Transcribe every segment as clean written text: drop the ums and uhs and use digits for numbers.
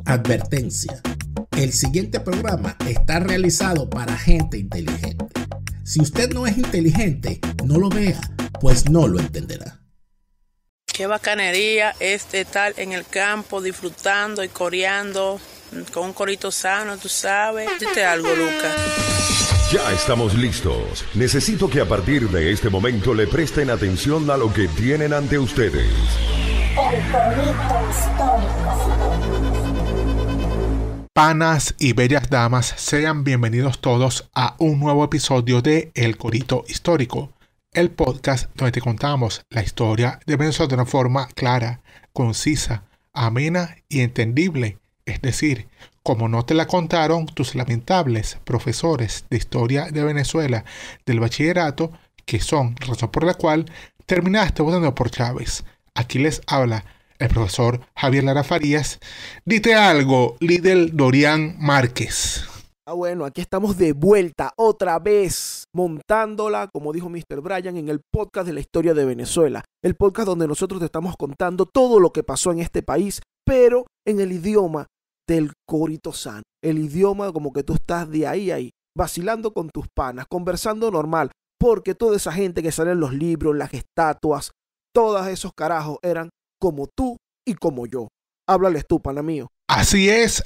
Advertencia. El siguiente programa está realizado para gente inteligente. Si usted no es inteligente, no lo vea, pues no lo entenderá. Qué bacanería es estar en el campo disfrutando y coreando con un corito sano, tú sabes. Dite algo, Lucas. Ya estamos listos. Necesito que a partir de este momento le presten atención a lo que tienen ante ustedes. El corito histórico. Panas y bellas damas, sean bienvenidos todos a un nuevo episodio de El Corito Histórico, el podcast donde te contamos la historia de Venezuela de una forma clara, concisa, amena y entendible, es decir, como no te la contaron tus lamentables profesores de historia de Venezuela del bachillerato, que son razón por la cual terminaste votando por Chávez. Aquí les habla el profesor Javier Lara Farías. Dite algo, líder Dorian Márquez. Bueno, aquí estamos de vuelta otra vez, montándola, como dijo Mr. Bryan, en el podcast de la historia de Venezuela. El podcast donde nosotros te estamos contando todo lo que pasó en este país, pero en el idioma del corito sano. El idioma como que tú estás de ahí, vacilando con tus panas, conversando normal, porque toda esa gente que sale en los libros, las estatuas, todos esos carajos eran como tú y como yo. Háblales tú, pana mío. Así es.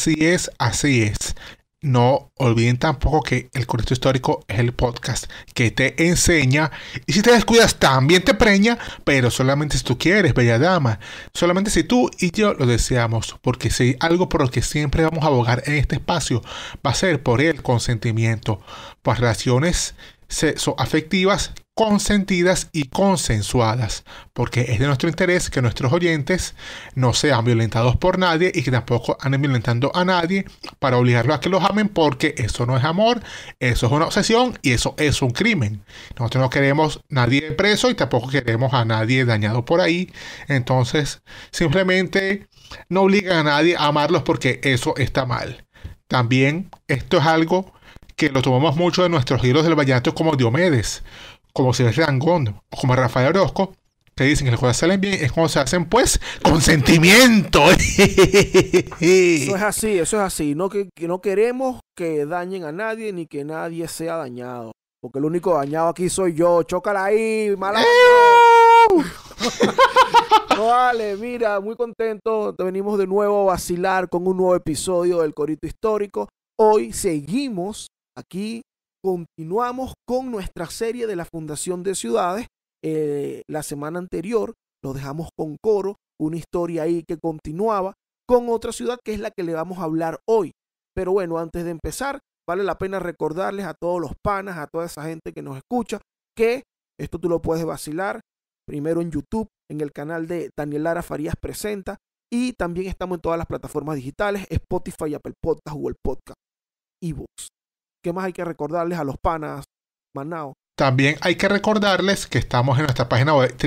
No olviden tampoco que El Corito Histórico es el podcast que te enseña, y si te descuidas también te preña, pero solamente si tú quieres, bella dama, solamente si tú y yo lo deseamos, porque si hay algo por lo que siempre vamos a abogar en este espacio, va a ser por el consentimiento, por relaciones sexoafectivas consentidas y consensuadas, porque es de nuestro interés que nuestros oyentes no sean violentados por nadie y que tampoco anden violentando a nadie para obligarlos a que los amen, porque eso no es amor, eso es una obsesión y eso es un crimen. Nosotros no queremos nadie preso y tampoco queremos a nadie dañado por ahí. Entonces simplemente no obligan a nadie a amarlos, porque eso está mal. También esto es algo que lo tomamos mucho de nuestros ídolos del vallenato, como Diomedes, como Silvestre Dangond o como Rafael Orozco, que dicen que las cosas salen bien es cuando se hacen pues con sentimiento. Eso es así. No queremos que dañen a nadie ni que nadie sea dañado, porque el único dañado aquí soy yo. Chócala ahí, malandro. No, vale, mira, muy contento. Venimos de nuevo a vacilar con un nuevo episodio del Corito Histórico. Hoy seguimos aquí, continuamos con nuestra serie de la Fundación de Ciudades. La semana anterior lo dejamos con Coro, una historia ahí que continuaba con otra ciudad que es la que le vamos a hablar hoy. Pero bueno, antes de empezar, vale la pena recordarles a todos los panas, a toda esa gente que nos escucha, que esto tú lo puedes vacilar primero en YouTube, en el canal de Daniel Lara Farías Presenta, y también estamos en todas las plataformas digitales, Spotify, Apple Podcast, Google Podcast, eBooks. ¿Qué más hay que recordarles a los panas, Manao? También hay que recordarles que estamos en nuestra página web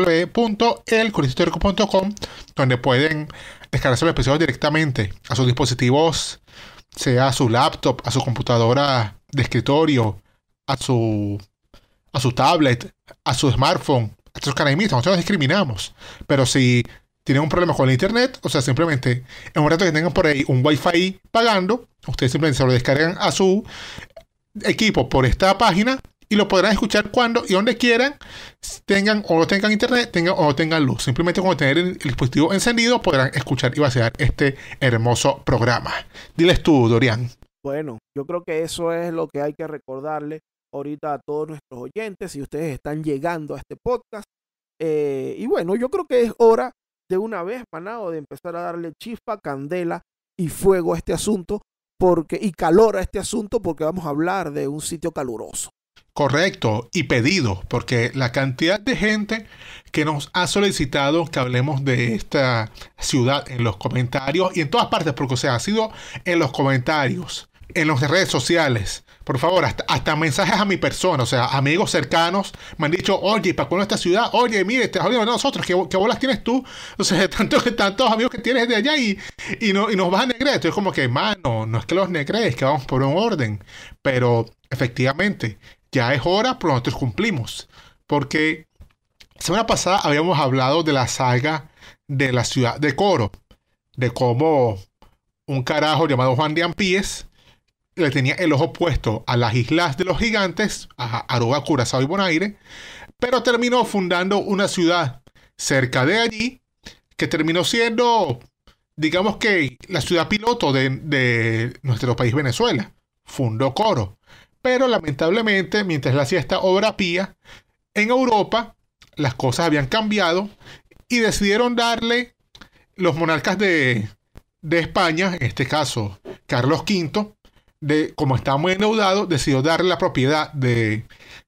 www.elcoritohistórico.com, donde pueden descargarse los episodios directamente a sus dispositivos, sea a su laptop, a su computadora de escritorio, a su tablet, a su smartphone, a sus canamitas. Nosotros no discriminamos, pero si tienen un problema con el internet, o sea, simplemente en un rato que tengan por ahí un wifi pagando, ustedes simplemente se lo descargan a su equipo por esta página y lo podrán escuchar cuando y donde quieran, tengan o no tengan internet, tengan o no tengan luz. Simplemente con tener el dispositivo encendido podrán escuchar y vaciar este hermoso programa. Diles tú, Dorian. Bueno, yo creo que eso es lo que hay que recordarle ahorita a todos nuestros oyentes, si ustedes están llegando a este podcast. Y bueno, yo creo que es hora de una vez, Manao, de empezar a darle chispa, candela y fuego a este asunto, y calor a este asunto, porque vamos a hablar de un sitio caluroso. Correcto, y pedido, porque la cantidad de gente que nos ha solicitado que hablemos de esta ciudad en los comentarios y en todas partes, porque o sea, ha sido en los comentarios, en las redes sociales, por favor, hasta mensajes a mi persona, o sea, amigos cercanos me han dicho, oye, ¿para cuándo esta ciudad? Oye, mire, te jodimos nosotros, ¿qué bolas tienes tú? O sea, tantos amigos que tienes de allá y nos vas a negrear. Entonces, como que, mano, no es que los negrees, que vamos por un orden, pero efectivamente, ya es hora, pero nosotros cumplimos, porque semana pasada habíamos hablado de la saga de la ciudad de Coro, de cómo un carajo llamado Juan de Ampíes le tenía el ojo puesto a las islas de los gigantes, a Aruba, Curazao y Bonaire, pero terminó fundando una ciudad cerca de allí que terminó siendo, digamos que, la ciudad piloto de nuestro país Venezuela. Fundó Coro. Pero lamentablemente, mientras él hacía esta obra pía, en Europa las cosas habían cambiado y decidieron darle los monarcas de España, en este caso Carlos V, como estaba muy endeudado, decidió darle la propiedad de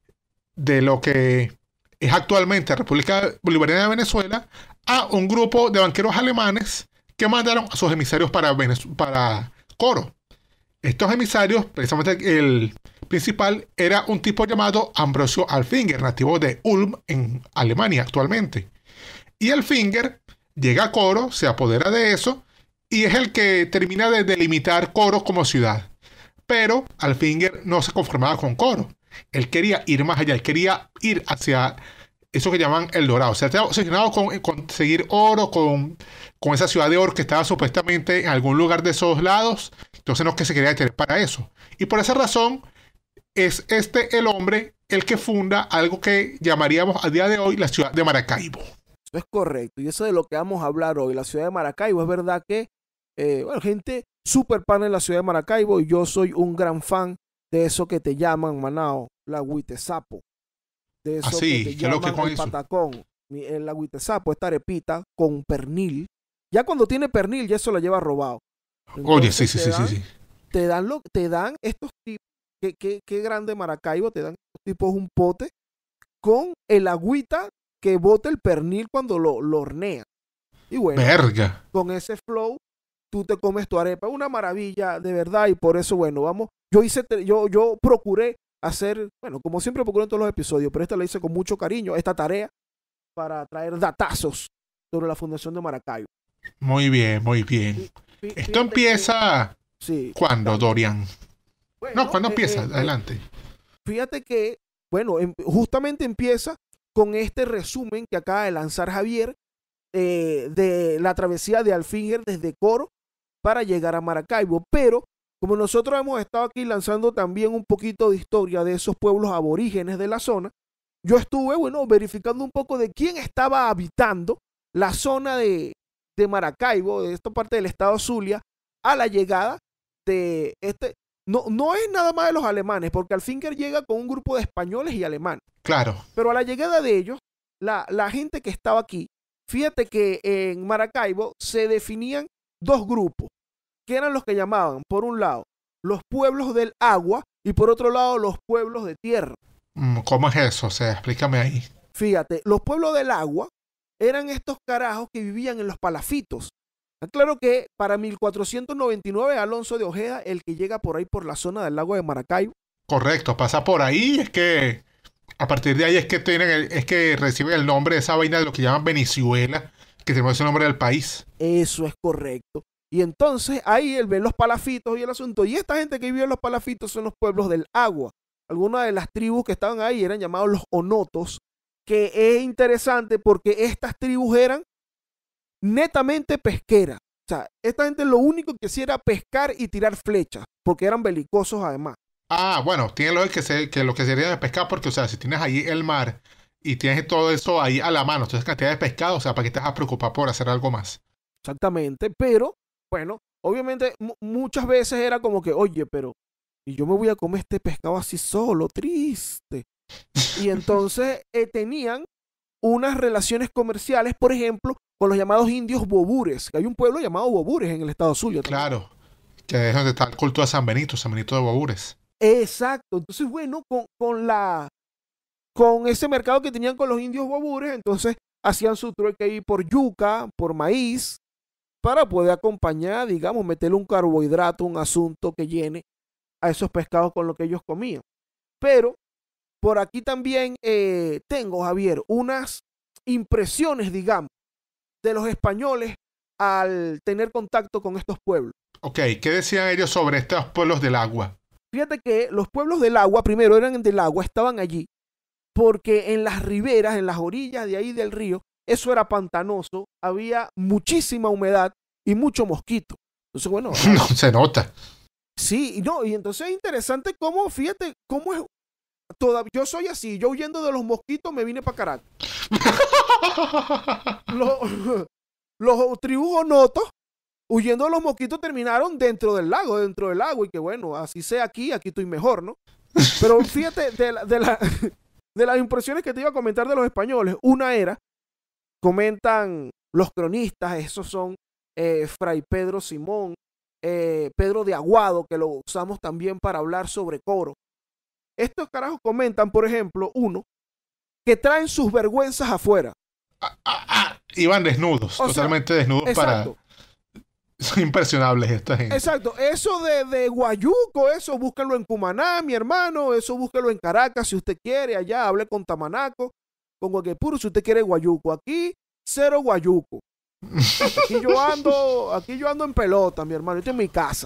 lo que es actualmente República Bolivariana de Venezuela a un grupo de banqueros alemanes que mandaron a sus emisarios para Coro. Estos emisarios, precisamente el principal, era un tipo llamado Ambrosio Alfinger, nativo de Ulm, en Alemania actualmente. Y Alfinger llega a Coro, se apodera de eso, y es el que termina de delimitar Coro como ciudad. Pero Alfinger no se conformaba con Coro. Él quería ir más allá, él quería ir hacia eso que llaman El Dorado. O sea, estaba obsesionado con conseguir oro, con esa ciudad de oro que estaba supuestamente en algún lugar de esos lados. Entonces no es que se quería detener para eso. Y por esa razón es el hombre el que funda algo que llamaríamos a día de hoy la ciudad de Maracaibo. Eso es correcto. Y eso es de lo que vamos a hablar hoy, la ciudad de Maracaibo. Es verdad que, gente súper pana en la ciudad de Maracaibo, y yo soy un gran fan de eso que te llaman, Manao, la Huitesapo. De eso Así, que te ¿qué es lo que llaman con el eso? patacón. El agüitesapo, esta arepita con pernil. Ya cuando tiene pernil, ya eso lo lleva robado. Oye, Entonces, sí. te dan estos tipos, qué grande Maracaibo, te dan estos tipos un pote con el agüita que bota el pernil cuando lo hornea. Y bueno, Verga. con ese flow, tú te comes tu arepa. Una maravilla, de verdad, y por eso, bueno, vamos. Yo procuré hacer, bueno, como siempre procuro en todos los episodios, pero esta la hice con mucho cariño, esta tarea, para traer datazos sobre la fundación de Maracaibo. Muy bien, muy bien. Esto empieza... Sí. ¿Cuándo, Dorian? Bueno, No, ¿cuándo empieza? Adelante. Fíjate que, bueno, justamente empieza con este resumen que acaba de lanzar Javier de la travesía de Alfinger desde Coro para llegar a Maracaibo. Pero como nosotros hemos estado aquí lanzando también un poquito de historia de esos pueblos aborígenes de la zona, yo estuve, bueno, verificando un poco de quién estaba habitando la zona de Maracaibo, de esta parte del estado Zulia, a la llegada de este. No es nada más de los alemanes, porque Alfinger llega con un grupo de españoles y alemanes. Claro. Pero a la llegada de ellos, la gente que estaba aquí, fíjate que en Maracaibo se definían dos grupos, que eran los que llamaban, por un lado, los pueblos del agua y por otro lado, los pueblos de tierra. ¿Cómo es eso? O sea, explícame ahí. Fíjate, los pueblos del agua eran estos carajos que vivían en los palafitos. Claro que para 1499 Alonso de Ojeda, el que llega por ahí por la zona del lago de Maracaibo. Correcto, pasa por ahí, es que a partir de ahí es que recibe el nombre de esa vaina de lo que llaman Venezuela, que tenemos el nombre del país. Eso es correcto. Y entonces ahí él ve los palafitos y el asunto. Y esta gente que vive en los palafitos son los pueblos del agua. Algunas de las tribus que estaban ahí eran llamados los onotos, que es interesante porque estas tribus eran netamente pesqueras. O sea, esta gente lo único que hacía era pescar y tirar flechas, porque eran belicosos además. Ah, bueno, tiene lo que lo que sería de pescar, porque, o sea, si tienes ahí el mar y tienes todo eso ahí a la mano, entonces cantidad de pescado, o sea, ¿para qué te vas a preocupar por hacer algo más? Exactamente, pero, bueno, obviamente muchas veces era como que, oye, pero, y yo me voy a comer este pescado así solo, triste. Y entonces tenían unas relaciones comerciales, por ejemplo, con los llamados indios bobures, que hay un pueblo llamado Bobures en el estado Zulia. Claro, que es donde está el culto de San Benito de Bobures. Exacto, entonces bueno, con ese mercado que tenían con los indios bobures, entonces hacían su trueque ahí por yuca, por maíz, para poder acompañar, digamos, meterle un carbohidrato, un asunto que llene a esos pescados con lo que ellos comían. Pero por aquí también tengo, Javier, unas impresiones, digamos, de los españoles al tener contacto con estos pueblos. Ok, ¿qué decían ellos sobre estos pueblos del agua? Fíjate que los pueblos del agua, primero eran del agua, estaban allí, porque en las riberas, en las orillas de ahí del río, eso era pantanoso, había muchísima humedad y mucho mosquito. Entonces, bueno, No se nota. sí, y no, y entonces es interesante cómo, fíjate, cómo es. Yo soy así, yo huyendo de los mosquitos me vine para Caracas. Los tribus notos, huyendo de los mosquitos, terminaron dentro del lago, y que bueno, así sea aquí estoy mejor, ¿no? Pero fíjate, de las impresiones que te iba a comentar de los españoles, una era, comentan los cronistas, esos son Fray Pedro Simón, Pedro de Aguado, que lo usamos también para hablar sobre Coro. Estos carajos comentan, por ejemplo, uno, que traen sus vergüenzas afuera. Iban desnudos, O sea, totalmente desnudos exacto. Son impresionables esta gente. Exacto, eso de Guayuco, eso búscalo en Cumaná, mi hermano, eso búscalo en Caracas si usted quiere, allá hable con Tamanaco, con Guaquepuro si usted quiere Guayuco. Aquí, cero Guayuco. Aquí yo ando en pelota, mi hermano, estoy en mi casa.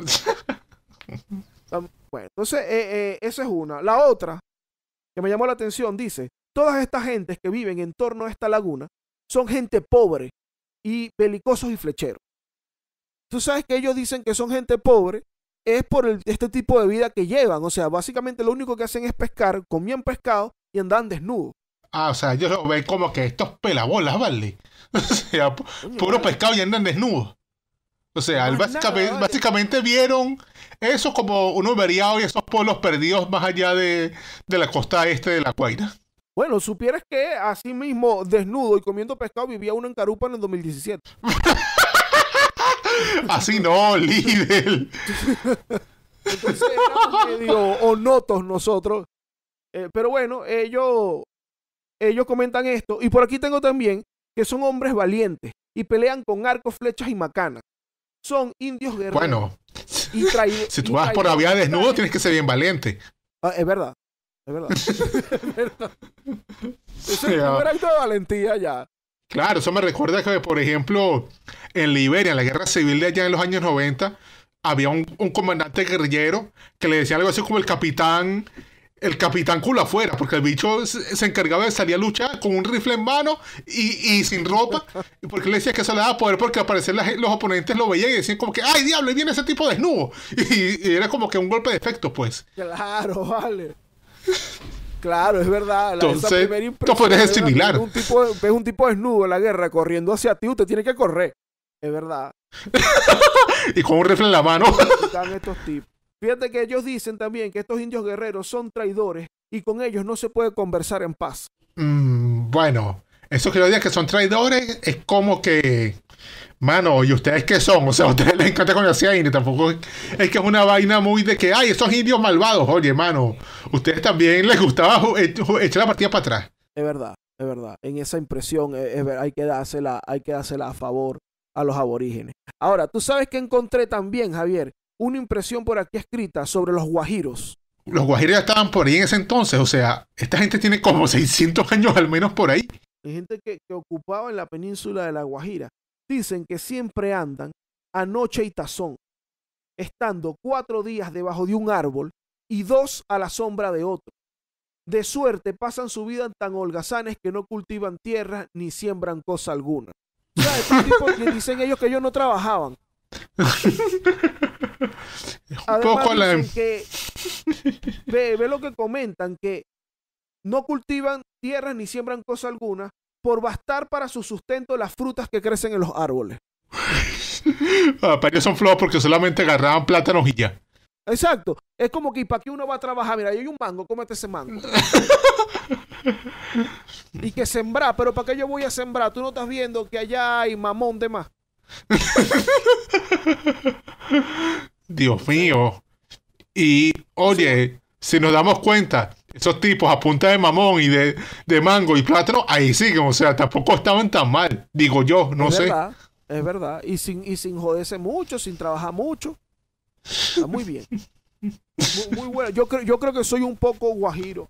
Bueno, entonces, esa es una. La otra, que me llamó la atención, dice, todas estas gentes que viven en torno a esta laguna son gente pobre y belicosos y flecheros. Tú sabes que ellos dicen que son gente pobre es por este tipo de vida que llevan. O sea, básicamente lo único que hacen es pescar, comían pescado y andan desnudos. O sea, ellos lo ven como que estos pelabolas, ¿vale? O sea, puro pescado y andan desnudos. O sea, básicamente vieron eso como uno vería hoy esos pueblos perdidos más allá de la costa este de La Guaira. Bueno, supieras que así mismo, desnudo y comiendo pescado, vivía uno en Carupa en el 2017. Así no, líder. Entonces éramos medio onotos nosotros. Pero bueno, ellos comentan esto. Y por aquí tengo también que son hombres valientes y pelean con arcos, flechas y macanas. Son indios guerreros. Bueno, si tú vas por la vía desnudo, tienes que ser bien valiente. Es verdad. Es verdad. Es verdad. Ese es el primer acto de valentía ya. Claro, eso me recuerda que, por ejemplo, en Liberia, en la guerra civil de allá en los años 90, había un comandante guerrillero que le decía algo así como el capitán culo afuera, porque el bicho se encargaba de salir a luchar con un rifle en mano y sin ropa, porque le decía que eso le daba poder, porque al parecer los oponentes lo veían y decían como que ¡ay, diablo! Ahí viene ese tipo desnudo. Y era como que un golpe de efecto, pues. Claro, vale. Claro, es verdad. Entonces, esto puede ser similar. Ves un tipo desnudo en la guerra corriendo hacia ti, usted tiene que correr. Es verdad. Y con un rifle en la mano. Están estos tipos. Fíjate que ellos dicen también que estos indios guerreros son traidores y con ellos no se puede conversar en paz. Bueno, eso que yo diga que son traidores es como que, mano, ¿y ustedes qué son? O sea, a ustedes les encanta conocer a indios, tampoco es que es una vaina muy de que, ¡ay, esos indios malvados! Oye, mano, ustedes también les gustaba echar la partida para atrás. Es verdad. En esa impresión hay que dársela a favor a los aborígenes. Ahora, tú sabes que encontré también, Javier, una impresión por aquí escrita sobre los guajiros. Los guajiros ya estaban por ahí en ese entonces, o sea, esta gente tiene como 600 años al menos por ahí. Hay gente que ocupaba en la península de La Guajira. Dicen que siempre andan a noche y tazón, estando 4 días debajo de un árbol y 2 a la sombra de otro. De suerte pasan su vida tan holgazanes que no cultivan tierra ni siembran cosa alguna. O sea, estos tipos que dicen ellos que ellos no trabajaban. Además dicen que ve lo que comentan, que no cultivan tierras ni siembran cosa alguna por bastar para su sustento las frutas que crecen en los árboles. Para ellos son flojos porque solamente agarraban plátanos y ya. Exacto, es como que ¿para qué uno va a trabajar? Mira, ahí hay un mango, cómete ese mango. Y que sembrar, pero ¿para qué yo voy a sembrar? Tú no estás viendo que allá hay mamón de más. Dios mío. Y oye, si nos damos cuenta, esos tipos a punta de mamón y de mango y plátano, ahí siguen, o sea, tampoco estaban tan mal, digo yo, no sé. Es verdad, y sin joderse mucho, sin trabajar mucho. Está muy bien. Muy bueno. Yo creo que soy un poco guajiro.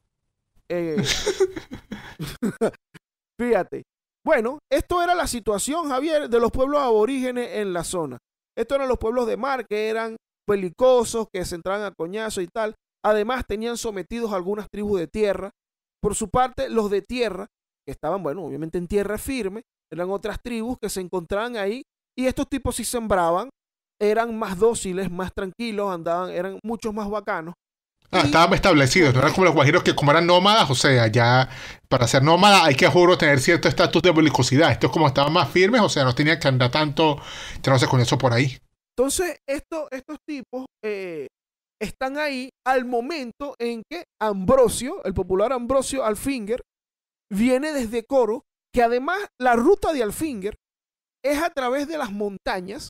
Fíjate. Bueno, esto era la situación, Javier, de los pueblos aborígenes en la zona. Estos eran los pueblos de mar que eran belicosos, que se entraban a coñazo y tal. Además, tenían sometidos a algunas tribus de tierra. Por su parte, los de tierra, que estaban, bueno, obviamente en tierra firme, eran otras tribus que se encontraban ahí. Y estos tipos sí sembraban, eran más dóciles, más tranquilos, andaban, eran muchos más bacanos. Estaban establecidos, no eran como los guajiros que como eran nómadas, o sea, ya para ser nómada hay que, juro, tener cierto estatus de belicosidad. Estos como estaban más firmes, o sea, no tenían que andar tanto, no sé, con eso por ahí. Entonces, estos tipos están ahí al momento en que Ambrosio, el popular Ambrosio Alfinger, viene desde Coro, que además la ruta de Alfinger es a través de las montañas,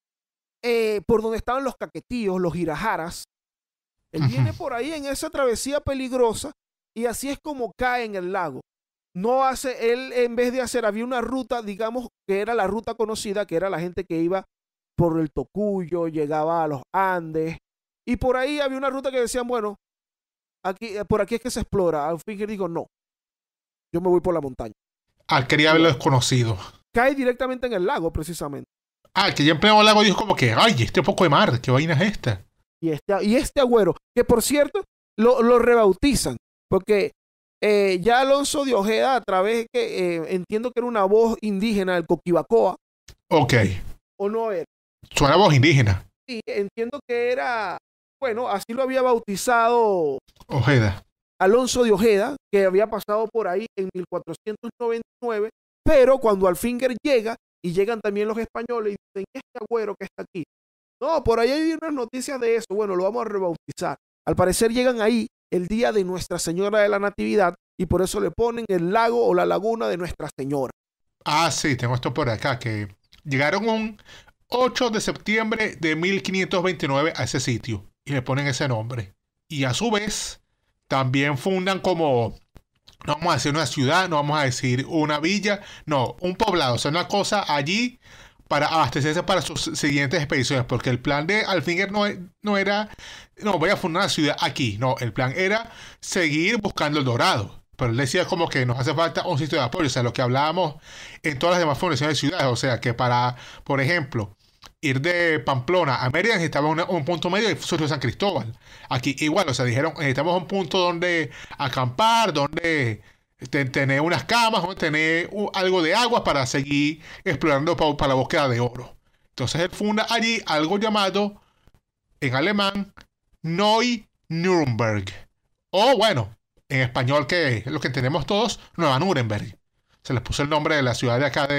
por donde estaban los caquetíos, los girajaras. Él viene por ahí en esa travesía peligrosa y así es como cae en el lago. No hace, él en vez de hacer, había una ruta, digamos, que era la ruta conocida, que era la gente que iba por el Tocuyo, llegaba a los Andes, y por ahí había una ruta que decían, bueno, por aquí es que se explora. Alfinger dijo, no, yo me voy por la montaña. Quería ver lo desconocido. Cae directamente en el lago, precisamente. Que ya en pleno lago dijo como que, ay, este poco de mar, ¿qué vaina es esta? Y este agüero, que por cierto, lo rebautizan, porque ya Alonso de Ojeda, a través que entiendo que era una voz indígena del Coquibacoa. Ok. ¿O no era? Suena voz indígena. Sí, entiendo que era, bueno, así lo había bautizado Ojeda. Alonso de Ojeda, que había pasado por ahí en 1499, pero cuando Alfinger llega, y llegan también los españoles, y dicen, este agüero que está aquí. No, por ahí hay unas noticias de eso. Bueno, lo vamos a rebautizar. Al parecer llegan ahí el día de Nuestra Señora de la Natividad y por eso le ponen el lago o la laguna de Nuestra Señora. Sí, tengo esto por acá, que llegaron un 8 de septiembre de 1529 a ese sitio y le ponen ese nombre. Y a su vez, también fundan como, no vamos a decir una ciudad, no vamos a decir una villa, no, un poblado, o sea, una cosa allí para abastecerse para sus siguientes expediciones, porque el plan de Alfinger no era, no, voy a fundar una ciudad aquí, no, el plan era seguir buscando el dorado, pero él decía como que nos hace falta un sitio de apoyo, o sea, lo que hablábamos en todas las demás fundaciones de ciudades, o sea, que para, por ejemplo, ir de Pamplona a Mérida necesitaba un punto medio y surgió San Cristóbal. Aquí igual, o sea, dijeron, necesitamos un punto donde acampar, donde tener unas camas, donde tener algo de agua para seguir explorando para la búsqueda de oro. Entonces él funda allí algo llamado, en alemán, Neu-Nürnberg. O bueno, en español, que es lo que tenemos todos, Nueva Nuremberg. Se les puso el nombre de la ciudad de acá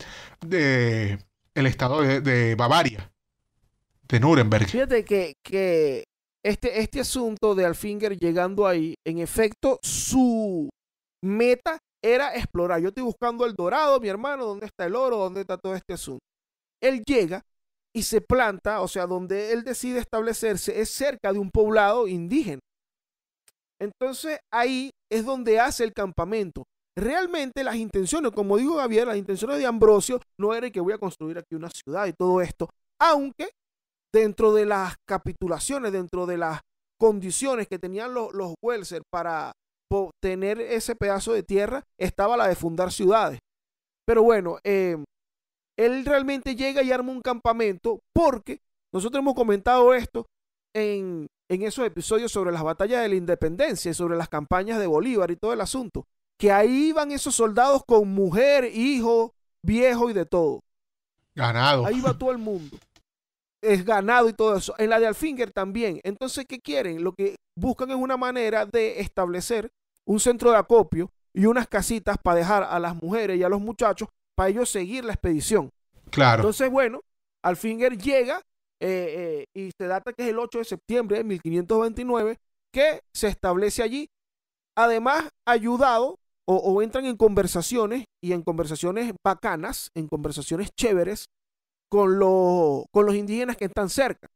de el estado de Bavaria, de Nuremberg. Fíjate que este asunto de Alfinger llegando ahí, en efecto, su meta era explorar. Yo estoy buscando el dorado, mi hermano, ¿dónde está el oro? ¿Dónde está todo este asunto? Él llega y se planta, o sea, donde él decide establecerse es cerca de un poblado indígena. Entonces ahí es donde hace el campamento. Realmente las intenciones, como dijo Javier, las intenciones de Ambrosio no era que voy a construir aquí una ciudad y todo esto, aunque dentro de las capitulaciones, dentro de las condiciones que tenían los Welser para tener ese pedazo de tierra, estaba la de fundar ciudades. Pero bueno, él realmente llega y arma un campamento porque nosotros hemos comentado esto en esos episodios sobre las batallas de la independencia y sobre las campañas de Bolívar y todo el asunto. Que ahí iban esos soldados con mujer, hijo, viejo y de todo. Ganado. Ahí va todo el mundo. Es ganado y todo eso. En la de Alfinger también. Entonces, ¿qué quieren? Lo que buscan es una manera de establecer un centro de acopio y unas casitas para dejar a las mujeres y a los muchachos para ellos seguir la expedición. Claro. Entonces, bueno, Alfinger llega y se data que es el 8 de septiembre de 1529 que se establece allí. Además, ayudado o entran en conversaciones y en conversaciones bacanas, en conversaciones chéveres con los indígenas que están cerca.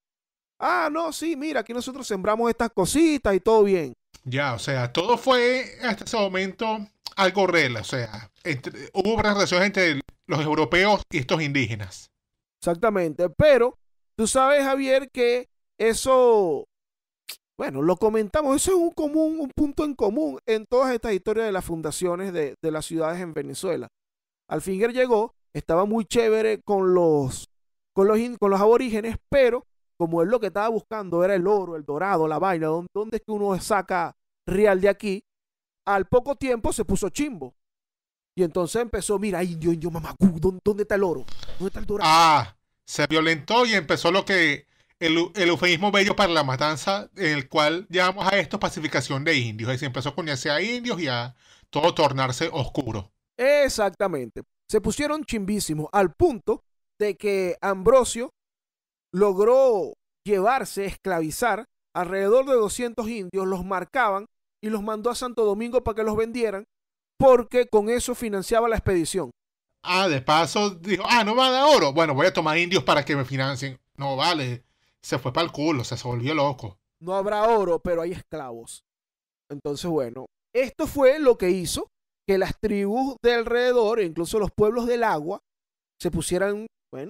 No, sí, mira, aquí nosotros sembramos estas cositas y todo bien. Ya, o sea, todo fue hasta ese momento algo real, o sea, hubo una relación entre los europeos y estos indígenas. Exactamente, pero tú sabes, Javier, que eso, bueno, lo comentamos, eso es un punto en común en todas estas historias de las fundaciones de las ciudades en Venezuela. Alfinger llegó, estaba muy chévere con los aborígenes, pero como él lo que estaba buscando era el oro, el dorado, la vaina, ¿dónde es que uno saca real de aquí? Al poco tiempo se puso chimbo. Y entonces empezó, mira, indio, mamacú, ¿dónde está el oro? ¿Dónde está el dorado? se violentó y empezó lo que el eufemismo bello para la matanza, en el cual llamamos a esto pacificación de indios. Es decir, empezó a coñarse a indios y a todo tornarse oscuro. Exactamente. Se pusieron chimbísimos al punto de que Ambrosio logró llevarse, esclavizar alrededor de 200 indios, los marcaban y los mandó a Santo Domingo para que los vendieran, porque con eso financiaba la expedición. De paso dijo, no va a dar oro. Bueno, voy a tomar indios para que me financien. No vale, se fue para el culo, se volvió loco. No habrá oro, pero hay esclavos. Entonces, bueno, esto fue lo que hizo que las tribus de alrededor, e incluso los pueblos del agua, se pusieran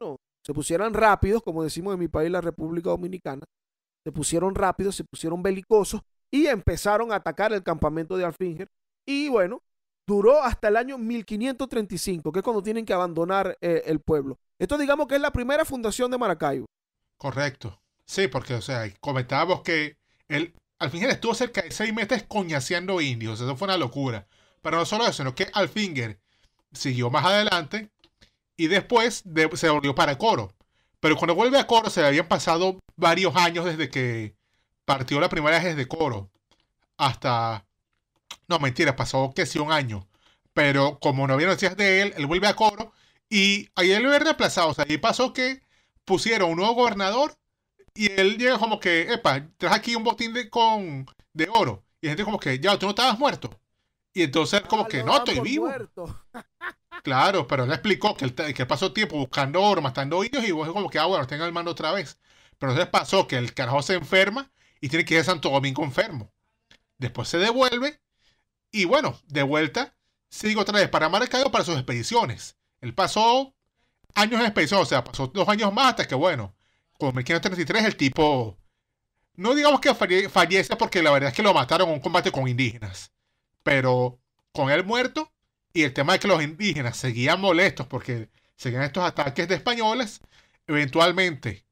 rápidos, como decimos en mi país, la República Dominicana. Se pusieron rápidos, se pusieron belicosos y empezaron a atacar el campamento de Alfinger. Y bueno, duró hasta el año 1535, que es cuando tienen que abandonar el pueblo. Esto digamos que es la primera fundación de Maracaibo. Correcto. Sí, porque, o sea, comentábamos que Alfinger estuvo cerca de 6 meses coñaceando indios. Eso fue una locura. Pero no solo eso, sino que Alfinger siguió más adelante y después se volvió para Coro. Pero cuando vuelve a Coro se le habían pasado varios años desde que partió la primera vez desde Coro hasta... No, mentira, pasó que sí 1 año. Pero como no había noticias de él vuelve a Coro y ahí él lo había reemplazado. O sea, ahí pasó que pusieron un nuevo gobernador y él llega como que, traes aquí un botín de oro. Y la gente como que, ya, tú no estabas muerto. Y entonces como que, no, estoy vivo. Muerto. Claro, pero él explicó que él pasó tiempo buscando oro, matando indios y vos como que, bueno, tenga el mando otra vez. Pero entonces pasó que el carajo se enferma y tiene que ir a Santo Domingo enfermo. Después se devuelve y bueno, de vuelta sigue otra vez para Maracaibo para sus expediciones. Él pasó años en expedición, o sea, pasó 2 años más hasta que bueno, con 1533 el tipo, no digamos que fallece porque la verdad es que lo mataron en un combate con indígenas. Pero con él muerto y el tema de que los indígenas seguían molestos porque seguían estos ataques de españoles, eventualmente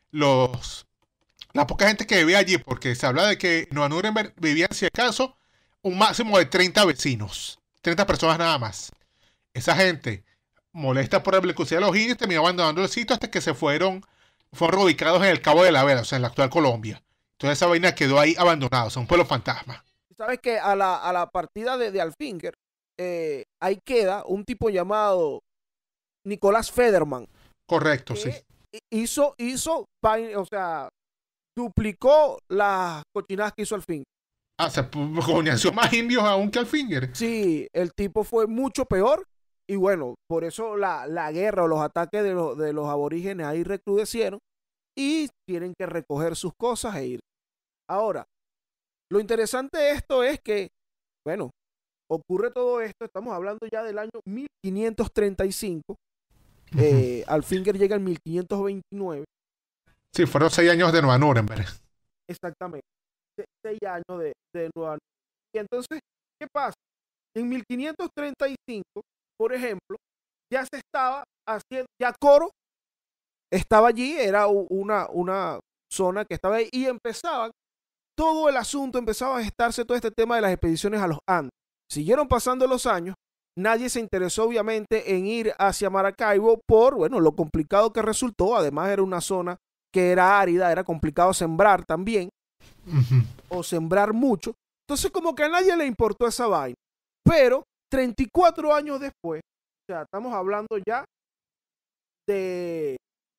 la poca gente que vivía allí, porque se habla de que en Nueva Nuremberg vivían, si acaso, un máximo de 30 vecinos, 30 personas nada más. Esa gente, molesta por la belicosidad de los indios, terminó abandonando el sitio hasta que fueron reubicados en el Cabo de la Vela, o sea, en la actual Colombia. Entonces esa vaina quedó ahí abandonada, o sea, un pueblo fantasma. Sabes que a la partida de Alfinger, ahí queda un tipo llamado Nicolás Federman. Correcto, sí. Hizo, o sea, duplicó las cochinadas que hizo Alfinger. Se conoció más indios aún que Alfinger. Sí, el tipo fue mucho peor y bueno, por eso la guerra o los ataques de los aborígenes ahí recrudecieron y tienen que recoger sus cosas e ir. Ahora, lo interesante de esto es que, bueno, ocurre todo esto, estamos hablando ya del año 1535, Alfinger llega en 1529. Sí, fueron 6 años de Nueva Nuremberg. Exactamente, 6 años de Nueva Nuremberg. Y entonces, ¿qué pasa? En 1535, por ejemplo, ya se estaba haciendo, ya Coro estaba allí, era una zona que estaba ahí, y todo el asunto empezaba a gestarse todo este tema de las expediciones a los Andes. Siguieron pasando los años, nadie se interesó obviamente en ir hacia Maracaibo por, bueno, lo complicado que resultó. Además era una zona que era árida, era complicado sembrar también, o sembrar mucho. Entonces como que a nadie le importó esa vaina. Pero 34 años después, o sea, estamos hablando ya de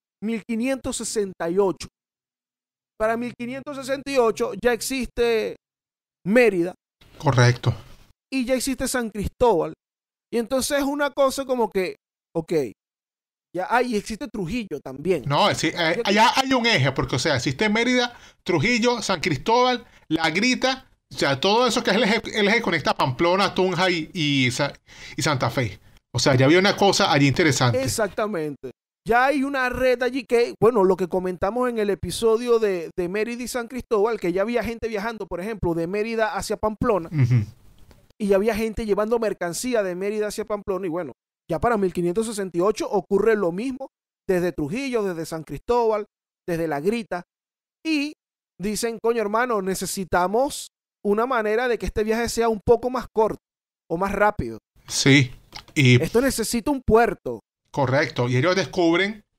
1568. Para 1568 ya existe Mérida. Correcto. Y ya existe San Cristóbal. Y entonces es una cosa como que, ok, ya existe Trujillo también. No, sí, allá hay un eje, porque o sea, existe Mérida, Trujillo, San Cristóbal, La Grita, o sea, todo eso que es el eje que conecta Pamplona, Tunja y Santa Fe. O sea, ya había una cosa allí interesante. Exactamente. Ya hay una red allí que, bueno, lo que comentamos en el episodio de Mérida y San Cristóbal, que ya había gente viajando, por ejemplo, de Mérida hacia Pamplona, y ya había gente llevando mercancía de Mérida hacia Pamplona, y bueno, ya para 1568 ocurre lo mismo, desde Trujillo, desde San Cristóbal, desde La Grita, y dicen, coño hermano, necesitamos una manera de que este viaje sea un poco más corto o más rápido. Sí. Y esto necesita un puerto. correcto. Y ellos descubren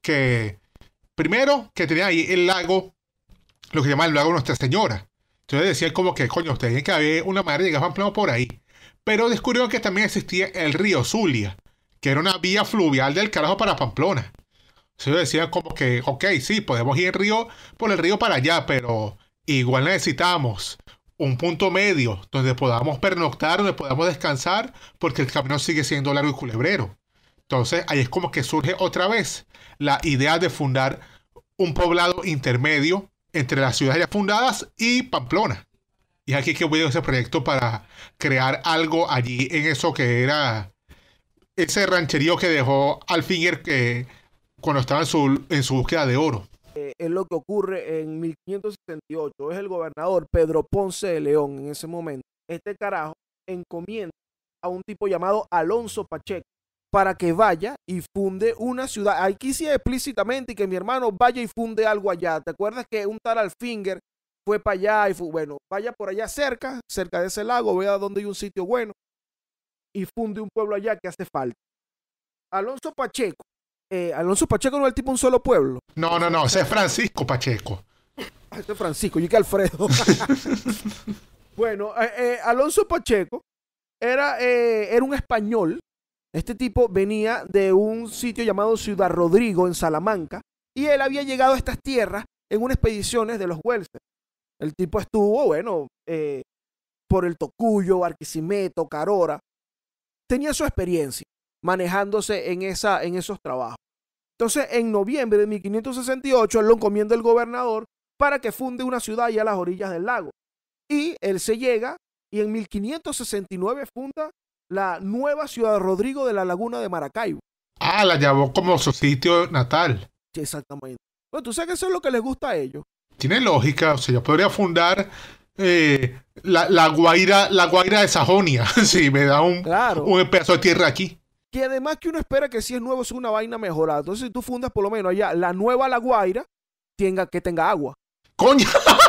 que, primero, que tenía ahí el lago, lo que llaman el lago Nuestra Señora. Entonces decían como que, coño, ustedes tienen que haber una manera de llegar a Pamplona por ahí. Pero descubrieron que también existía el río Zulia, que era una vía fluvial del carajo para Pamplona. Entonces decían como que, ok, sí, podemos ir por el río para allá, pero igual necesitamos un punto medio donde podamos pernoctar, donde podamos descansar, porque el camino sigue siendo largo y culebrero. Entonces ahí es como que surge otra vez la idea de fundar un poblado intermedio entre las ciudades ya fundadas y Pamplona. Y es aquí que voy a ese proyecto para crear algo allí en eso que era ese rancherío que dejó Alfinger cuando estaba en su búsqueda de oro. Es lo que ocurre en 1568. Es el gobernador Pedro Ponce de León en ese momento. Este carajo encomienda a un tipo llamado Alonso Pacheco para que vaya y funde una ciudad. Aquí sí explícitamente y que mi hermano vaya y funde algo allá. ¿Te acuerdas que un tal Alfinger fue para allá y bueno, vaya por allá cerca de ese lago, vea dónde hay un sitio bueno y funde un pueblo allá que hace falta? Alonso Pacheco no es el tipo de un solo pueblo. No, ese es Francisco Pacheco. Este es Francisco, yo que Alfredo. Bueno, Alonso Pacheco era un español. Este tipo venía de un sitio llamado Ciudad Rodrigo en Salamanca y él había llegado a estas tierras en unas expediciones de los Güelces. El tipo estuvo, bueno, por el Tocuyo, Barquisimeto, Carora. Tenía su experiencia manejándose en esos trabajos. Entonces, en noviembre de 1568, él lo encomienda el gobernador para que funde una ciudad allá a las orillas del lago. Y él se llega y en 1569 funda la nueva Ciudad Rodrigo de la Laguna de Maracaibo. Ah, la llamó como su sitio natal. Sí, exactamente. Bueno, tú sabes que eso es lo que les gusta a ellos. Tiene lógica, o sea, yo podría fundar la Guaira de Sajonia, si me da un pedazo de tierra aquí. Que además que uno espera que si es nuevo es una vaina mejorada. Entonces si tú fundas por lo menos allá la nueva La Guaira, que tenga agua. ¡Coño!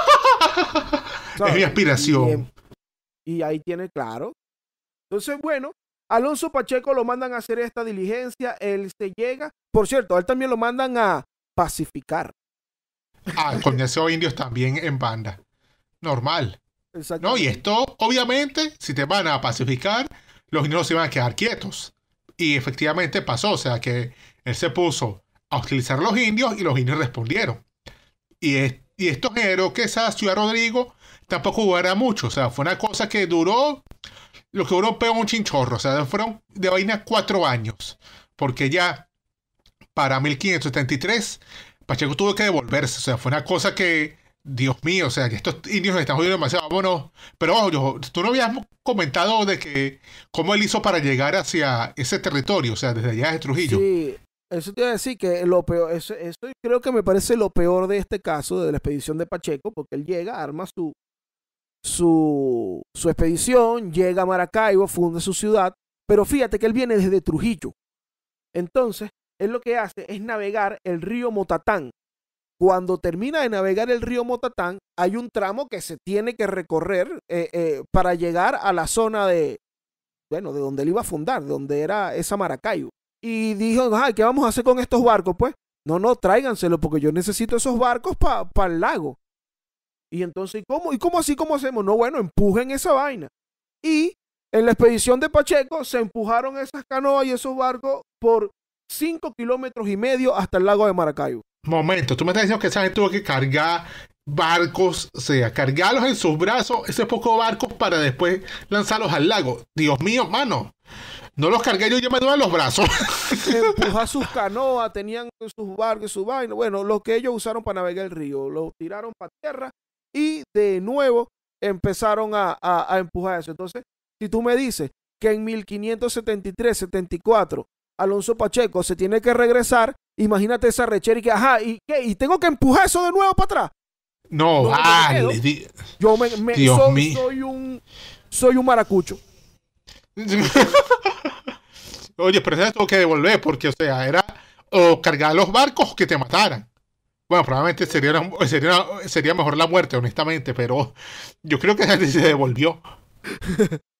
Es mi aspiración. Y ahí tiene claro. Entonces, bueno, Alonso Pacheco lo mandan a hacer esta diligencia, él se llega. Por cierto, a él también lo mandan a pacificar. Ah, con esos indios también en banda. Normal. No, y esto, obviamente, si te van a pacificar, los indios se van a quedar quietos. Y efectivamente pasó, o sea que él se puso a utilizar a los indios y los indios respondieron. Y esto generó que esa Ciudad Rodrigo tampoco durara mucho, o sea, fue una cosa que duró, lo que duró pegó un chinchorro, o sea, fueron de vaina 4 años, porque ya para 1573 Pacheco tuvo que devolverse, o sea, fue una cosa que, Dios mío, o sea, que estos indios nos están jodiendo demasiado, vámonos. Pero ojo, tú no habías comentado de que cómo él hizo para llegar hacia ese territorio, o sea, desde allá de Trujillo. Sí, eso te iba a decir que lo peor, eso creo que me parece lo peor de este caso, de la expedición de Pacheco, porque él llega, arma su expedición, llega a Maracaibo, funda su ciudad, pero fíjate que él viene desde Trujillo. Entonces, él lo que hace es navegar el río Motatán. Cuando termina de navegar el río Motatán, hay un tramo que se tiene que recorrer para llegar a la zona de donde él iba a fundar, de donde era esa Maracaibo. Y dijo, ¿qué vamos a hacer con estos barcos? Pues, no, tráiganselos porque yo necesito esos barcos para el lago. Y entonces, ¿cómo así? ¿Cómo hacemos? No, bueno, empujen esa vaina. Y en la expedición de Pacheco se empujaron esas canoas y esos barcos por 5,5 kilómetros hasta el lago de Maracaibo. Momento, tú me estás diciendo que esa gente tuvo que cargar barcos, o sea, cargarlos en sus brazos, esos pocos barcos para después lanzarlos al lago. Dios mío, mano, no los cargué yo me duelen los brazos. Empujar sus canoas, tenían sus barcos, su vaina, bueno, lo que ellos usaron para navegar el río, lo tiraron para tierra y de nuevo empezaron a empujar eso. Entonces, si tú me dices que en 1573-74 Alonso Pacheco se tiene que regresar, imagínate esa rechera y que, ¿y qué? ¿Y tengo que empujar eso de nuevo para atrás? No, vale. Yo soy un maracucho. Oye, pero eso tengo que devolver porque, o sea, era o cargar los barcos o que te mataran. Bueno, probablemente sería mejor la muerte, honestamente, pero yo creo que se devolvió.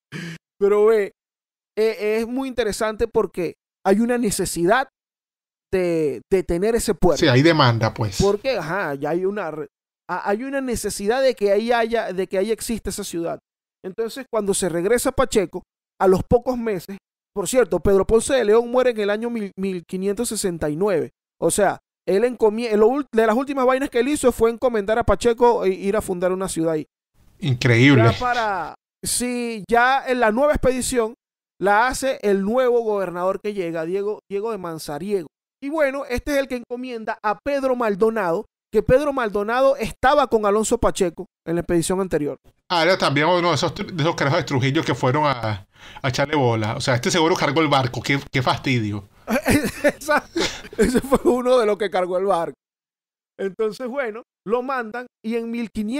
Pero es muy interesante porque hay una necesidad tener ese puerto. Sí, hay demanda, pues. Porque, ya hay una necesidad de que ahí existe esa ciudad. Entonces, cuando se regresa Pacheco, a los pocos meses, por cierto, Pedro Ponce de León muere en el año 1569. O sea, él de las últimas vainas que él hizo fue encomendar a Pacheco e ir a fundar una ciudad ahí. Increíble. Ya en la nueva expedición la hace el nuevo gobernador que llega, Diego de Manzariego. Y bueno, este es el que encomienda a Pedro Maldonado, que Pedro Maldonado estaba con Alonso Pacheco en la expedición anterior. Era también uno de esos carajos de Trujillo que fueron a echarle bola. O sea, este seguro cargó el barco. Qué fastidio. Exacto. Ese fue uno de los que cargó el barco. Entonces, bueno, lo mandan y en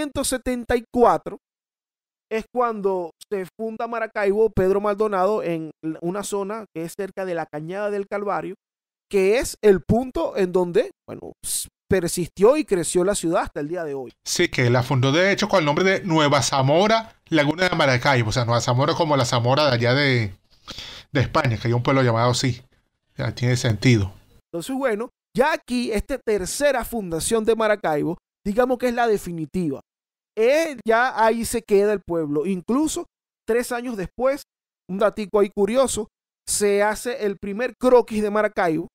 1574 es cuando se funda Maracaibo, Pedro Maldonado, en una zona que es cerca de la Cañada del Calvario, que es el punto en donde, bueno, persistió y creció la ciudad hasta el día de hoy. Sí, que la fundó de hecho con el nombre de Nueva Zamora, Laguna de Maracaibo. O sea, Nueva Zamora como la Zamora de allá de España, que hay un pueblo llamado así. Ya tiene sentido. Entonces, bueno, ya aquí, esta tercera fundación de Maracaibo, digamos que es la definitiva. Ya ahí se queda el pueblo. Incluso 3 años después, un datico ahí curioso, se hace el primer croquis de Maracaibo.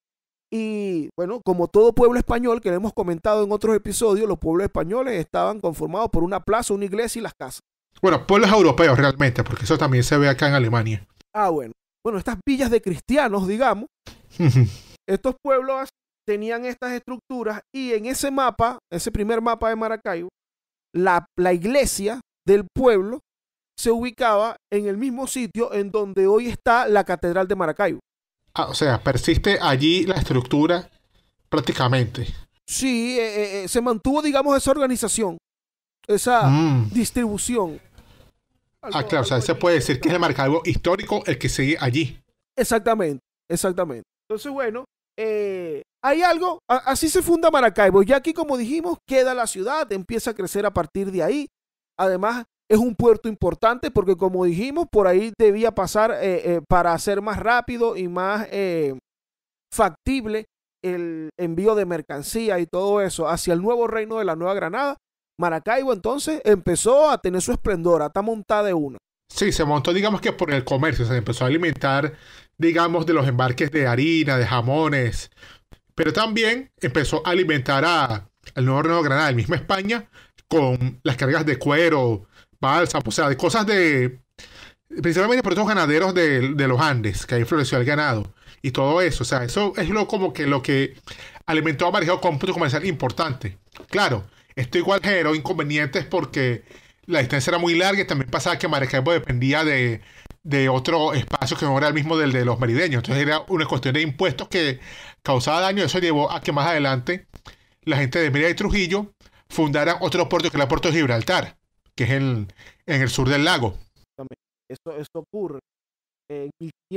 Y bueno, como todo pueblo español que le hemos comentado en otros episodios, los pueblos españoles estaban conformados por una plaza, una iglesia y las casas. Bueno, pueblos europeos realmente, porque eso también se ve acá en Alemania. Bueno, estas villas de cristianos, digamos, estos pueblos tenían estas estructuras y en ese mapa, ese primer mapa de Maracaibo, la iglesia del pueblo se ubicaba en el mismo sitio en donde hoy está la Catedral de Maracaibo. O sea, persiste allí la estructura prácticamente. Sí, se mantuvo, digamos, esa organización, esa distribución. Claro, o sea, se puede decir que es el Maracaibo histórico el que sigue allí. Exactamente. Entonces, bueno, hay algo, así se funda Maracaibo. Ya aquí, como dijimos, queda la ciudad, empieza a crecer a partir de ahí. Además, es un puerto importante porque, como dijimos, por ahí debía pasar para hacer más rápido y más factible el envío de mercancía y todo eso hacia el nuevo reino de la Nueva Granada. Maracaibo entonces empezó a tener su esplendor, a estar montada de una. Sí, se montó, digamos que por el comercio, se empezó a alimentar, digamos, de los embarques de harina, de jamones, pero también empezó a alimentar al nuevo reino de Granada, el mismo España, con las cargas de cuero, bálsamo, o sea, de cosas principalmente por estos ganaderos de los Andes, que ahí floreció el ganado y todo eso. O sea, eso es lo que alimentó a Maracaibo con un punto comercial importante. Claro, esto igual generó inconvenientes porque la distancia era muy larga y también pasaba que Maracaibo dependía de otro espacio que no era el mismo del de los merideños. Entonces era una cuestión de impuestos que causaba daño. Eso llevó a que más adelante la gente de Mérida y Trujillo fundaran otro puerto que era el puerto de Gibraltar, que es en el sur del lago. Eso ocurre en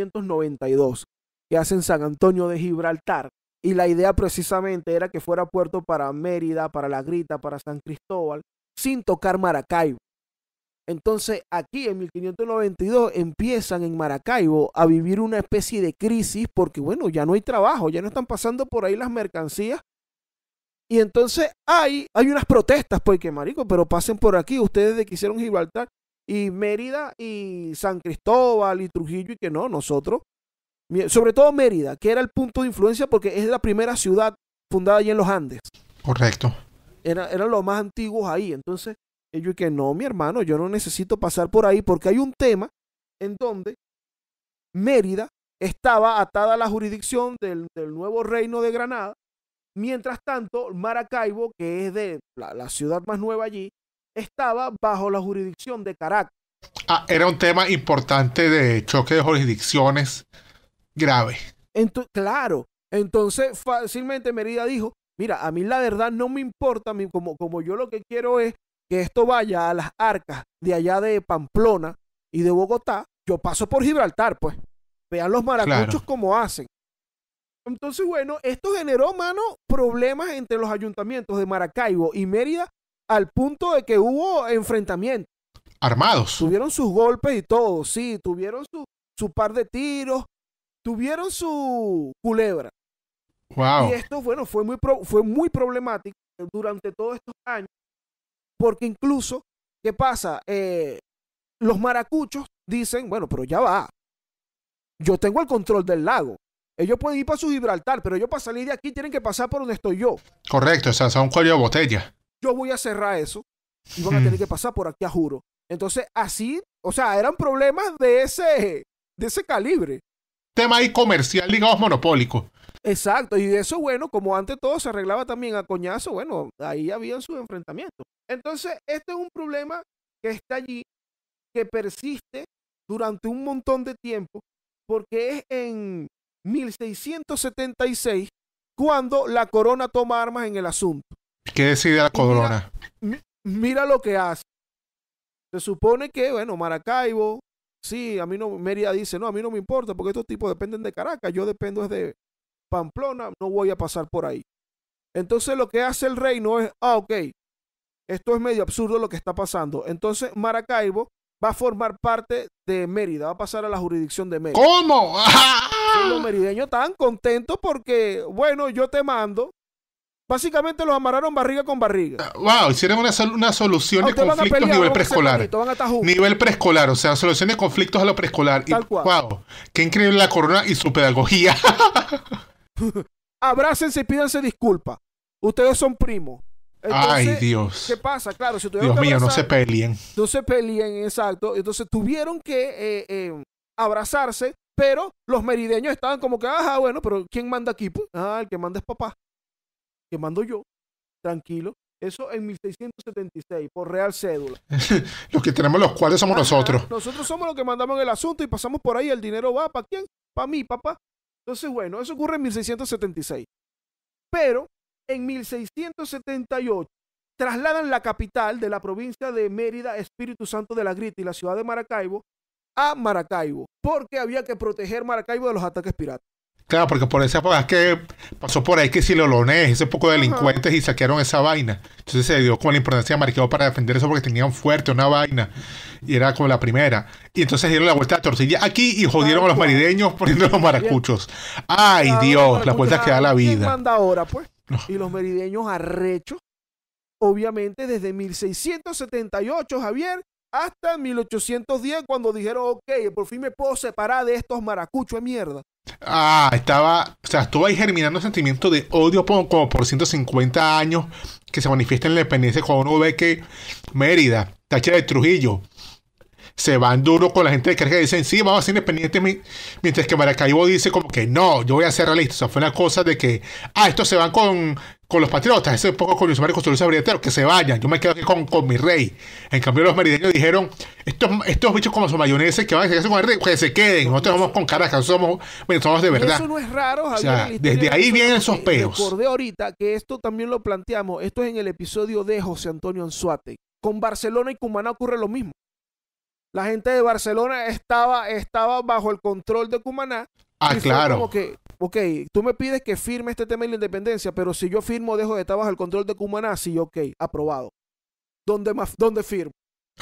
1592, que hacen San Antonio de Gibraltar. Y la idea precisamente era que fuera puerto para Mérida, para La Grita, para San Cristóbal, sin tocar Maracaibo. Entonces aquí en 1592 empiezan en Maracaibo a vivir una especie de crisis porque bueno, ya no hay trabajo, ya no están pasando por ahí las mercancías. Y entonces hay unas protestas, pues que marico, pero pasen por aquí, ustedes de que hicieron Gibraltar y Mérida y San Cristóbal y Trujillo y que no, nosotros, sobre todo Mérida, que era el punto de influencia porque es la primera ciudad fundada allí en los Andes. Correcto. Eran los más antiguos ahí, entonces ellos que no, mi hermano, yo no necesito pasar por ahí porque hay un tema en donde Mérida estaba atada a la jurisdicción del nuevo reino de Granada. Mientras tanto, Maracaibo, que es de la ciudad más nueva allí, estaba bajo la jurisdicción de Caracas. Era un tema importante de choque de jurisdicciones grave. Claro. Entonces, fácilmente Mérida dijo, mira, a mí la verdad no me importa, como yo lo que quiero es que esto vaya a las arcas de allá de Pamplona y de Bogotá, yo paso por Gibraltar, pues. Vean los maracuchos cómo hacen. Entonces, bueno, esto generó, mano, problemas entre los ayuntamientos de Maracaibo y Mérida al punto de que hubo enfrentamientos. Armados. Tuvieron sus golpes y todo, sí, tuvieron su par de tiros, tuvieron su culebra. Wow. Y esto, bueno, fue muy problemático durante todos estos años, porque incluso, ¿qué pasa? Los maracuchos dicen, bueno, pero ya va, yo tengo el control del lago. Ellos pueden ir para su Gibraltar, pero ellos para salir de aquí tienen que pasar por donde estoy yo. Correcto, o sea, son un cuello de botella. Yo voy a cerrar eso y van a tener que pasar por aquí, a juro. Entonces, así, o sea, eran problemas de ese calibre. Tema ahí comercial, digamos, monopólico. Exacto, y eso, bueno, como antes todo se arreglaba también a coñazo, bueno, ahí habían sus enfrentamientos. Entonces, este es un problema que está allí, que persiste durante un montón de tiempo, porque es en 1676 cuando la corona toma armas en el asunto. ¿Qué decide la corona? Mira lo que hace. Se supone que, bueno, Maracaibo, sí, a mí no, Mérida dice, no, a mí no me importa porque estos tipos dependen de Caracas, yo dependo es de Pamplona, no voy a pasar por ahí. Entonces lo que hace el reino es, ok, esto es medio absurdo lo que está pasando. Entonces Maracaibo va a formar parte de Mérida, va a pasar a la jurisdicción de Mérida. ¿Cómo? Los merideños están contentos porque, bueno, yo te mando. Básicamente los amarraron barriga con barriga. Wow, hicieron una solución de conflictos a nivel preescolar. Nivel preescolar, o sea, solución de conflictos a lo preescolar. Tal cual. Wow, qué increíble la corona y su pedagogía. Abrácense y pídanse disculpas. Ustedes son primos. Entonces, ay, Dios. ¿qué pasa? Claro, si Dios mío, no se peleen. No se peleen, exacto. Entonces tuvieron que abrazarse, pero los merideños estaban como que, ajá, bueno, pero ¿quién manda aquí? Pues, el que manda es papá. Que mando yo. Tranquilo. Eso en 1676, por real cédula. Los que tenemos los cuadros somos nosotros. Nosotros somos los que mandamos el asunto y pasamos por ahí. El dinero va ¿para quién? Para mí, papá. Entonces, bueno, eso ocurre en 1676. Pero en 1678 trasladan la capital de la provincia de Mérida, Espíritu Santo de la Grita y la ciudad de Maracaibo a Maracaibo, porque había que proteger Maracaibo de los ataques piratas. Claro, porque por esa época es que pasó por ahí que si Lolonés, ese poco de delincuentes y saquearon esa vaina. Entonces se dio como la importancia de Maracaibo para defender eso porque tenían fuerte una vaina. Y era como la primera. Y entonces dieron la vuelta a la tortilla aquí y jodieron a los marideños poniendo los maracuchos. Ay, Dios, la vuelta que da la vida. ¿Quién manda ahora, pues? No. Y los merideños arrechos, obviamente desde 1678, Javier, hasta 1810, cuando dijeron, ok, por fin me puedo separar de estos maracuchos de mierda. Estuvo ahí germinando un sentimiento de odio como por 150 años que se manifiesta en la independencia cuando uno ve que Mérida, Táchira de Trujillo, se van duro con la gente de Caracas y dicen, sí, vamos a ser independientes, mientras que Maracaibo dice como que no, yo voy a ser realista. O sea, fue una cosa de que, estos se van con los patriotas, ese poco con Luis Mario Construcción Briatero, que se vayan, yo me quedo aquí con mi rey. En cambio los merideños dijeron, estos bichos como su mayonesa que van a quedarse con el rey, que se queden, nosotros vamos con Caracas, somos de verdad. Eso no es raro, Javier. O sea, desde ahí vienen esos peos. Recordé ahorita que esto también lo planteamos, esto es en el episodio de José Antonio Anzuate. Con Barcelona y Cumaná ocurre lo mismo. La gente de Barcelona estaba bajo el control de Cumaná. Claro. Como que, ok, tú me pides que firme este tema de la independencia, pero si yo firmo, dejo de estar bajo el control de Cumaná. Sí, ok, aprobado. ¿Dónde firmo?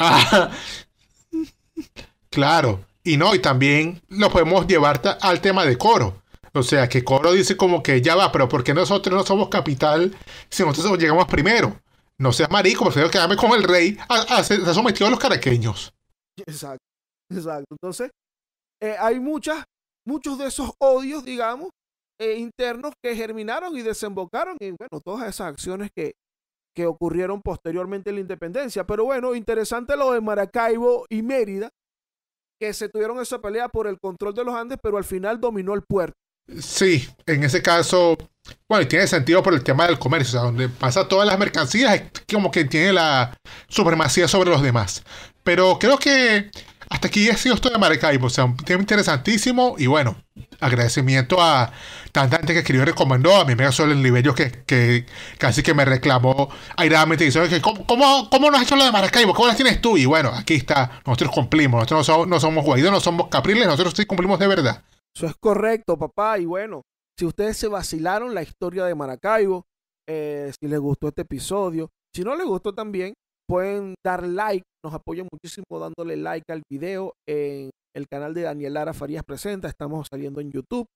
Claro. Y también lo podemos llevar al tema de Coro. O sea, que Coro dice como que ya va, pero ¿por qué nosotros no somos capital si nosotros llegamos primero? No seas marico, prefiero quedarme con el rey se sometió a los caraqueños. Exacto. Entonces, hay muchos de esos odios, digamos, internos que germinaron y desembocaron en, bueno, todas esas acciones que ocurrieron posteriormente en la independencia. Pero bueno, interesante lo de Maracaibo y Mérida, que se tuvieron esa pelea por el control de los Andes, pero al final dominó el puerto. Sí, en ese caso, bueno, y tiene sentido por el tema del comercio, o sea, donde pasa todas las mercancías, es como que tiene la supremacía sobre los demás. Pero creo que hasta aquí ha sido esto de Maracaibo, o sea, un tema interesantísimo y bueno, agradecimiento a tanta gente que escribió y recomendó, a mí me pasó el Liberio que casi que me reclamó airadamente diciendo que ¿cómo no has hecho lo de Maracaibo? ¿Cómo las tienes tú? Y bueno, aquí está, nosotros cumplimos, nosotros no somos Guaidó, no somos Capriles, nosotros sí cumplimos de verdad. Eso es correcto, papá. Y bueno, si ustedes se vacilaron la historia de Maracaibo, si les gustó este episodio, si no les gustó también, pueden dar like, nos apoyan muchísimo dándole like al video en el canal de Daniel Lara Farías Presenta, estamos saliendo en YouTube.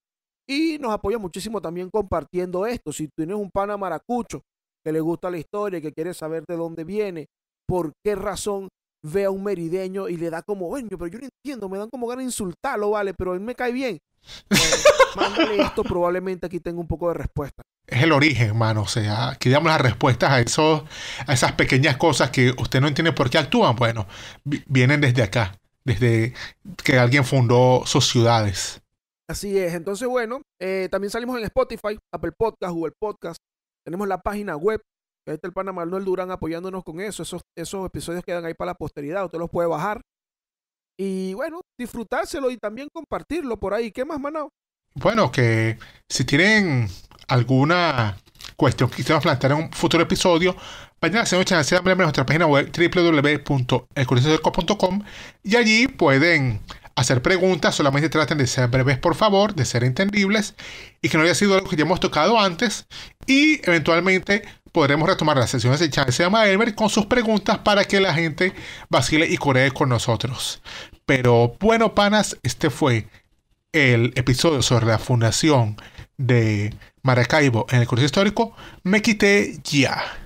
Y nos apoya muchísimo también compartiendo esto. Si tienes un pana maracucho que le gusta la historia, que quiere saber de dónde viene, por qué razón ve a un merideño y le da como, bueno, pero yo no entiendo, me dan como ganas de insultarlo, vale, pero él me cae bien. Mándale esto, probablemente aquí tengo un poco de respuesta. Es el origen, hermano. O sea, aquí damos las respuestas a esas pequeñas cosas que usted no entiende por qué actúan. Bueno, vienen desde acá, desde que alguien fundó sus ciudades. Así es. Entonces, bueno, también salimos en Spotify, Apple Podcast, Google Podcast. Tenemos la página web. Ahí está el pana Manuel Durán apoyándonos con eso. Esos episodios quedan ahí para la posteridad. Usted los puede bajar. Y bueno, disfrutárselo y también compartirlo por ahí. ¿Qué más, Manao? Bueno, que si tienen alguna cuestión que quisieran plantear en un futuro episodio, vayan a hacer en nuestra página web www.elcuriosocerco.com y allí pueden hacer preguntas. Solamente traten de ser breves, por favor, de ser entendibles y que no haya sido algo que ya hemos tocado antes, y eventualmente podremos retomar las sesiones de Chance se llama Elmer con sus preguntas para que la gente vacile y coree con nosotros. Pero bueno, panas, este fue el episodio sobre la fundación de Maracaibo en el curso histórico. Me quité ya.